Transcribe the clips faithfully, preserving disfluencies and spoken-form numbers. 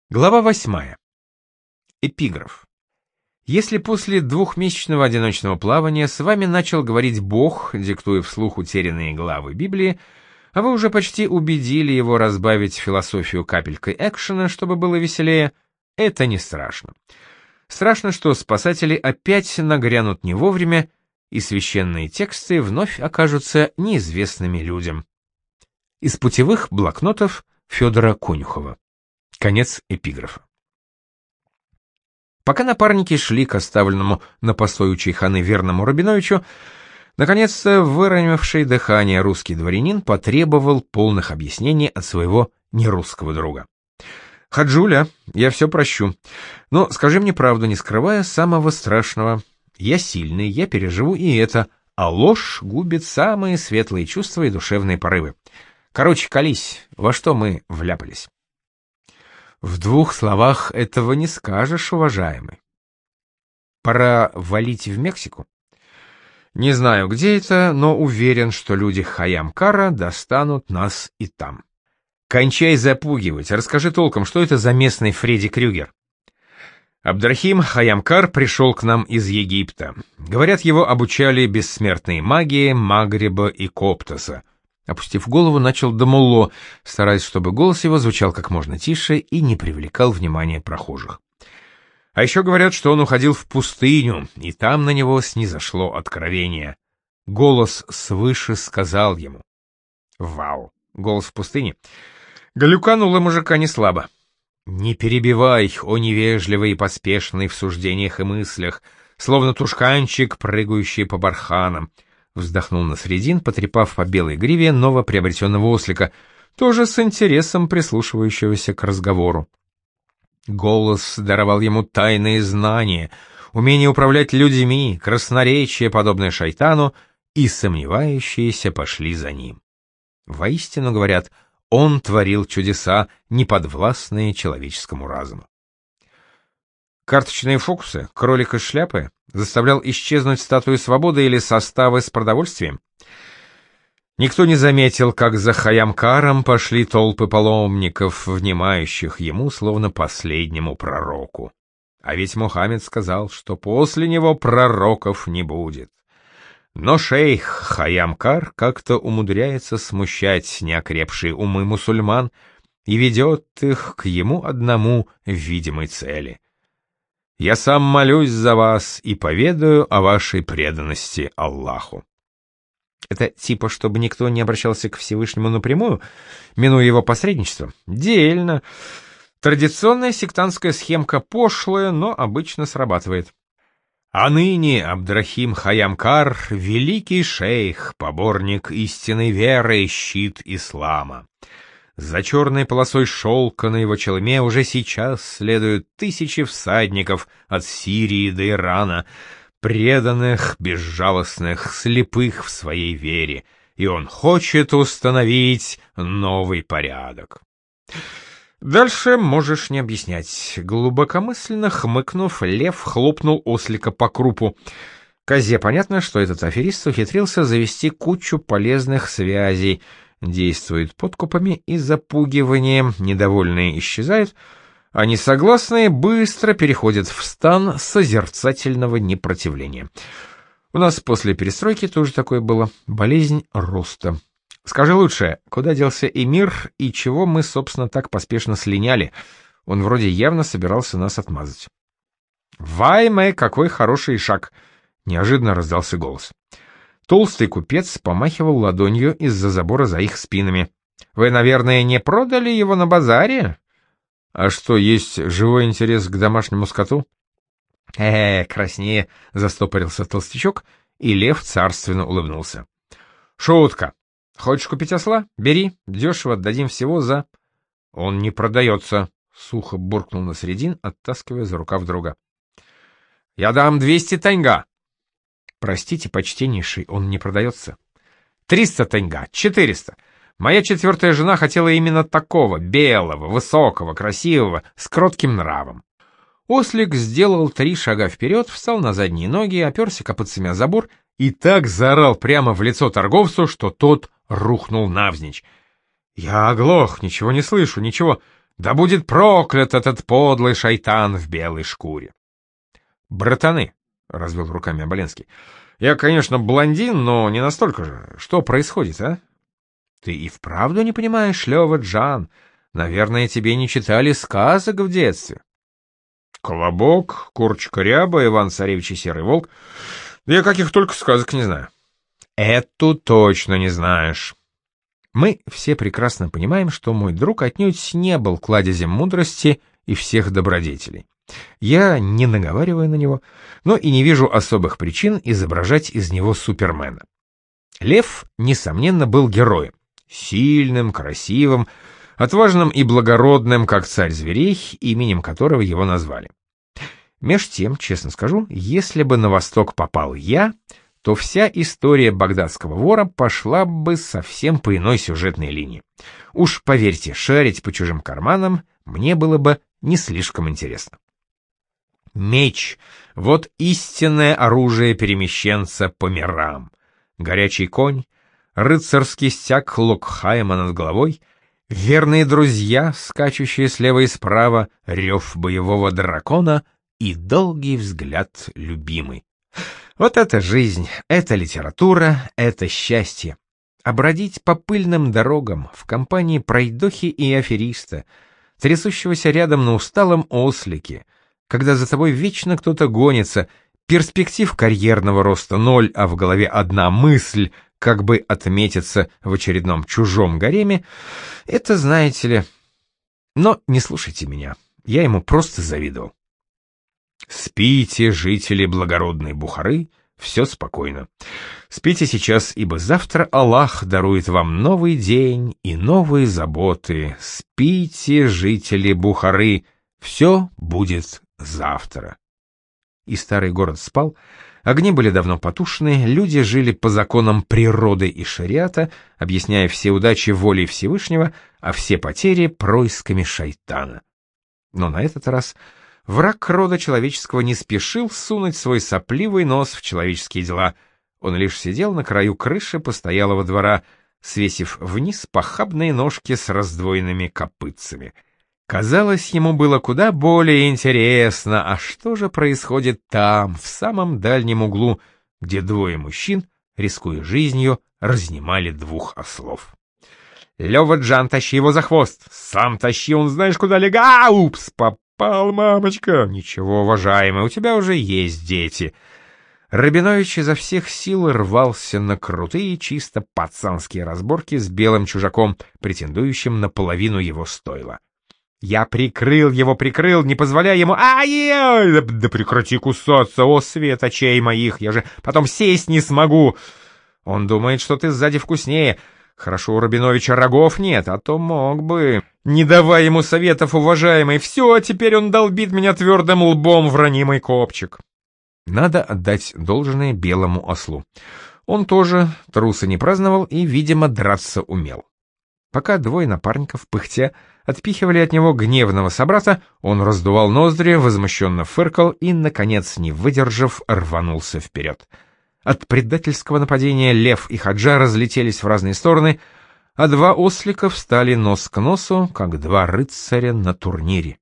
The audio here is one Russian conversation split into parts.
Глава восьмая. Эпиграф. Если после двухмесячного одиночного плавания с вами начал говорить Бог, диктуя вслух утерянные главы Библии, а вы уже почти убедили его разбавить философию капелькой экшена, чтобы было веселее, это не страшно. Страшно, что спасатели опять нагрянут не вовремя, и священные тексты вновь окажутся неизвестными людям. Из путевых блокнотов Федора Конюхова. Конец эпиграфа. Пока напарники шли к оставленному на постой у чайханы верному Рабиновичу, наконец-то выровнявший дыхание русский дворянин потребовал полных объяснений от своего нерусского друга. «Хаджуля, я все прощу, но скажи мне правду, не скрывая самого страшного. Я сильный, я переживу и это, а ложь губит самые светлые чувства и душевные порывы. Короче, колись, во что мы вляпались». В двух словах этого не скажешь, уважаемый. Пора валить в Мексику? Не знаю, где это, но уверен, что люди Хайям-Кара достанут нас и там. Кончай запугивать, расскажи толком, что это за местный Фредди Крюгер. Абдрахим Хайям-Кар пришел к нам из Египта. Говорят, его обучали бессмертной магии Магриба и Коптоса. Опустив голову, начал Дамулло, стараясь, чтобы голос его звучал как можно тише и не привлекал внимания прохожих. А еще говорят, что он уходил в пустыню, и там на него снизошло откровение. Голос свыше сказал ему. Вау, голос в пустыне. Галюкануло мужика не слабо. Не перебивай, о невежливый и поспешный в суждениях и мыслях, словно тушканчик, прыгающий по барханам. Вздохнул Насреддин, потрепав по белой гриве новоприобретенного ослика, тоже с интересом прислушивающегося к разговору. Голос даровал ему тайные знания, умение управлять людьми, красноречие, подобное шайтану, и сомневающиеся пошли за ним. Воистину, говорят, он творил чудеса, неподвластные человеческому разуму. Карточные фокусы, кролик из шляпы, заставлял исчезнуть статую свободы или составы с продовольствием. Никто не заметил, как за Хайям-Каром пошли толпы паломников, внимающих ему словно последнему пророку. А ведь Мухаммед сказал, что после него пророков не будет. Но шейх Хайям-Кар как-то умудряется смущать неокрепшие умы мусульман и ведет их к ему одному видимой цели. Я сам молюсь за вас и поведаю о вашей преданности Аллаху. Это типа, чтобы никто не обращался к Всевышнему напрямую, минуя его посредничество? Дельно. Традиционная сектантская схемка пошлая, но обычно срабатывает. А ныне Абдрахим Хайям-Кар — великий шейх, поборник истинной веры и щит ислама. За черной полосой шелка на его челме уже сейчас следуют тысячи всадников от Сирии до Ирана, преданных, безжалостных, слепых в своей вере, и он хочет установить новый порядок. Дальше можешь не объяснять. Глубокомысленно хмыкнув, лев хлопнул ослика по крупу. Козе понятно, что этот аферист ухитрился завести кучу полезных связей, действует подкупами и запугиванием, недовольные исчезают, а несогласные быстро переходят в стан созерцательного непротивления. У нас после перестройки тоже такое было, болезнь роста. Скажи лучше, куда делся эмир и чего мы, собственно, так поспешно слиняли? Он вроде явно собирался нас отмазать. «Вай-мэ, какой хороший шаг!» — неожиданно раздался голос. Толстый купец помахивал ладонью из-за забора за их спинами. «Вы, наверное, не продали его на базаре?» «А что, есть живой интерес к домашнему скоту?» «Э-э, краснее!» — застопорился толстячок, и лев царственно улыбнулся. «Шутка! Хочешь купить осла? Бери, дешево отдадим всего за...» «Он не продается!» — сухо буркнул Насреддин, оттаскивая за рукав друга. «Я дам двести таньга!» «Простите, почтеннейший, он не продается». «Триста таньга, четыреста. Моя четвертая жена хотела именно такого, белого, высокого, красивого, с кротким нравом». Ослик сделал три шага вперед, встал на задние ноги, оперся копытцами о забор и так заорал прямо в лицо торговцу, что тот рухнул навзничь. «Я оглох, ничего не слышу, ничего. Да будет проклят этот подлый шайтан в белой шкуре. Братаны, — развел руками Оболенский, — я, конечно, блондин, но не настолько же. Что происходит, а? Ты и вправду не понимаешь, Лёва Джан? Наверное, тебе не читали сказок в детстве. Колобок, Курочка Ряба, Иван-Царевич и Серый Волк. Я каких только сказок не знаю. Эту точно не знаешь. Мы все прекрасно понимаем, что мой друг отнюдь не был кладезем мудрости и всех добродетелей. Я не наговариваю на него, но и не вижу особых причин изображать из него Супермена. Лев, несомненно, был героем. Сильным, красивым, отважным и благородным, как царь зверей, именем которого его назвали. Меж тем, честно скажу, если бы на восток попал я, то вся история багдадского вора пошла бы совсем по иной сюжетной линии. Уж поверьте, шарить по чужим карманам мне было бы не слишком интересно. Меч — вот истинное оружие перемещенца по мирам. Горячий конь, рыцарский стяг Локхайма над головой, верные друзья, скачущие слева и справа, рев боевого дракона и долгий взгляд любимой. Вот это жизнь, это литература, это счастье. А бродить по пыльным дорогам в компании пройдохи и афериста, трясущегося рядом на усталом ослике, когда за тобой вечно кто-то гонится, перспектив карьерного роста ноль, а в голове одна мысль, как бы отметиться в очередном чужом гареме, это знаете ли. Но не слушайте меня, я ему просто завидовал. Спите, жители благородной Бухары, все спокойно. Спите сейчас, ибо завтра Аллах дарует вам новый день и новые заботы. Спите, жители Бухары, все будет завтра. И старый город спал, огни были давно потушены, люди жили по законам природы и шариата, объясняя все удачи волей Всевышнего, а все потери происками шайтана. Но на этот раз враг рода человеческого не спешил сунуть свой сопливый нос в человеческие дела. Он лишь сидел на краю крыши постоялого двора, свесив вниз похабные ножки с раздвоенными копытцами. Казалось, ему было куда более интересно, а что же происходит там, в самом дальнем углу, где двое мужчин, рискуя жизнью, разнимали двух ослов. «Лёва Джан, тащи его за хвост! Сам тащи, он знаешь куда лега! А, упс, попал, мамочка! Ничего, уважаемый, у тебя уже есть дети!» Рабинович изо всех сил рвался на крутые, чисто пацанские разборки с белым чужаком, претендующим на половину его стойла. «Я прикрыл его, прикрыл, не позволяя ему... Ай-яй! Да, да прекрати кусаться, о свет очей моих, я же потом сесть не смогу! Он думает, что ты сзади вкуснее. Хорошо, у Рабиновича рогов нет, а то мог бы. Не давай ему советов, уважаемый, все, теперь он долбит меня твердым лбом в ранимый копчик». Надо отдать должное белому ослу. Он тоже труса не праздновал и, видимо, драться умел. Пока двое напарников, пыхтя, отпихивали от него гневного собрата, он раздувал ноздри, возмущенно фыркал и, наконец, не выдержав, рванулся вперед. От предательского нападения Лев и Хаджа разлетелись в разные стороны, а два ослика встали нос к носу, как два рыцаря на турнире.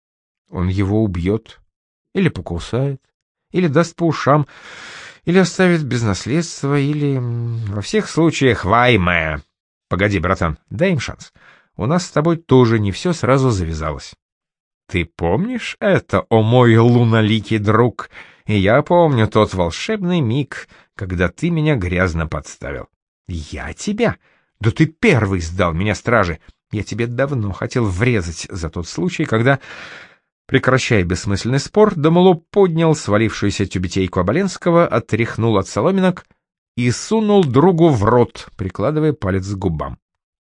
Он его убьет, или покусает, или даст по ушам, или оставит без наследства, или... Во всех случаях вайме. Погоди, братан, дай им шанс. У нас с тобой тоже не все сразу завязалось. Ты помнишь это, о мой луноликий друг? И я помню тот волшебный миг, когда ты меня грязно подставил. Я тебя? Да ты первый сдал меня страже. Я тебе давно хотел врезать за тот случай, когда... Прекращая бессмысленный спор, Дамуло поднял свалившуюся тюбетейку Оболенского, отряхнул от соломинок и сунул другу в рот, прикладывая палец к губам.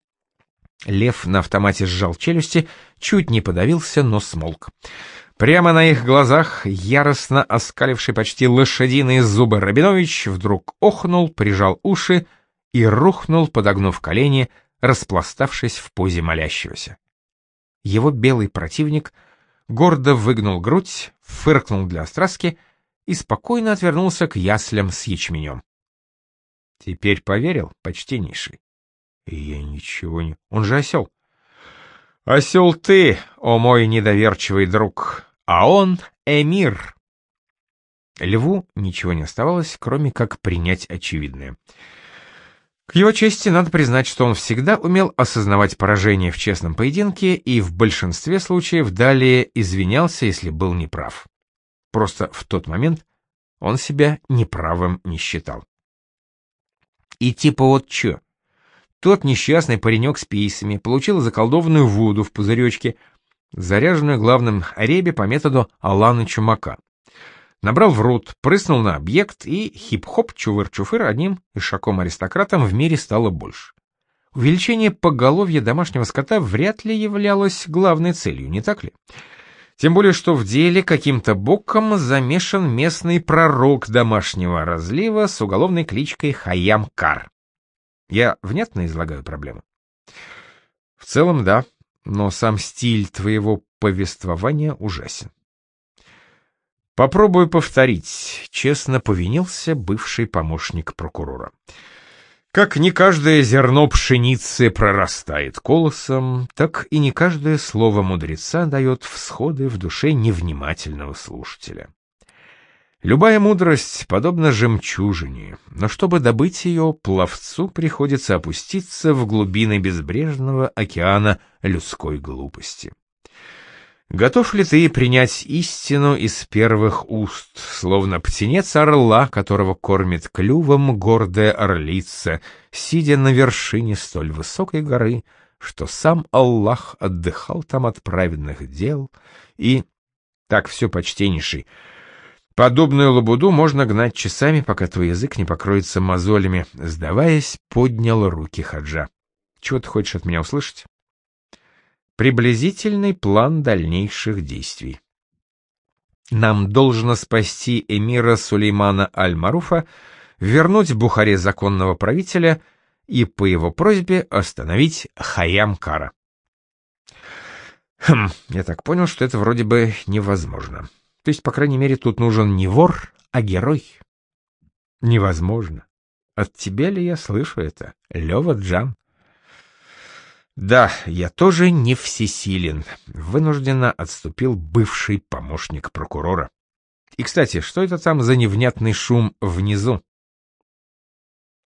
Лев на автомате сжал челюсти, чуть не подавился, но смолк. Прямо на их глазах, яростно оскаливший почти лошадиные зубы Рабинович, вдруг охнул, прижал уши и рухнул, подогнув колени, распластавшись в позе молящегося. Его белый противник гордо выгнул грудь, фыркнул для остраски и спокойно отвернулся к яслям с ячменем. Теперь поверил, почтеннейший. И я ничего не... Он же осел. Осел ты, о мой недоверчивый друг, а он эмир. Льву ничего не оставалось, кроме как принять очевидное. К его чести надо признать, что он всегда умел осознавать поражение в честном поединке и в большинстве случаев далее извинялся, если был неправ. Просто в тот момент он себя неправым не считал. И типа вот чё? Тот несчастный паренек с пейсами получил заколдованную воду в пузыречке, заряженную главным ребе по методу Алана Чумака. Набрал в рот, прыснул на объект, и хип-хоп, чувыр-чуфыр, одним ишаком-аристократом в мире стало больше. Увеличение поголовья домашнего скота вряд ли являлось главной целью, не так ли? Тем более, что в деле каким-то боком замешан местный пророк домашнего разлива с уголовной кличкой Хайям-Кар. Я внятно излагаю проблему? В целом, да, но сам стиль твоего повествования ужасен. Попробую повторить, честно повинился бывший помощник прокурора. Как не каждое зерно пшеницы прорастает колосом, так и не каждое слово мудреца дает всходы в душе невнимательного слушателя. Любая мудрость подобна жемчужине, но чтобы добыть ее, пловцу приходится опуститься в глубины безбрежного океана людской глупости. Готов ли ты принять истину из первых уст, словно птенец орла, которого кормит клювом гордая орлица, сидя на вершине столь высокой горы, что сам Аллах отдыхал там от праведных дел, и... Так, все, почтеннейший. Подобную лабуду можно гнать часами, пока твой язык не покроется мозолями. Сдаваясь, поднял руки хаджа. Чего ты хочешь от меня услышать? Приблизительный план дальнейших действий. Нам должно спасти эмира Сулеймана Аль-Маруфа, вернуть в Бухаре законного правителя и по его просьбе остановить Хайям-Кара. Хм, я так понял, что это вроде бы невозможно. То есть, по крайней мере, тут нужен не вор, а герой. Невозможно. От тебя ли я слышу это, Лёва Джан? Да, я тоже не всесилен. Вынужденно отступил бывший помощник прокурора. И, кстати, что это там за невнятный шум внизу?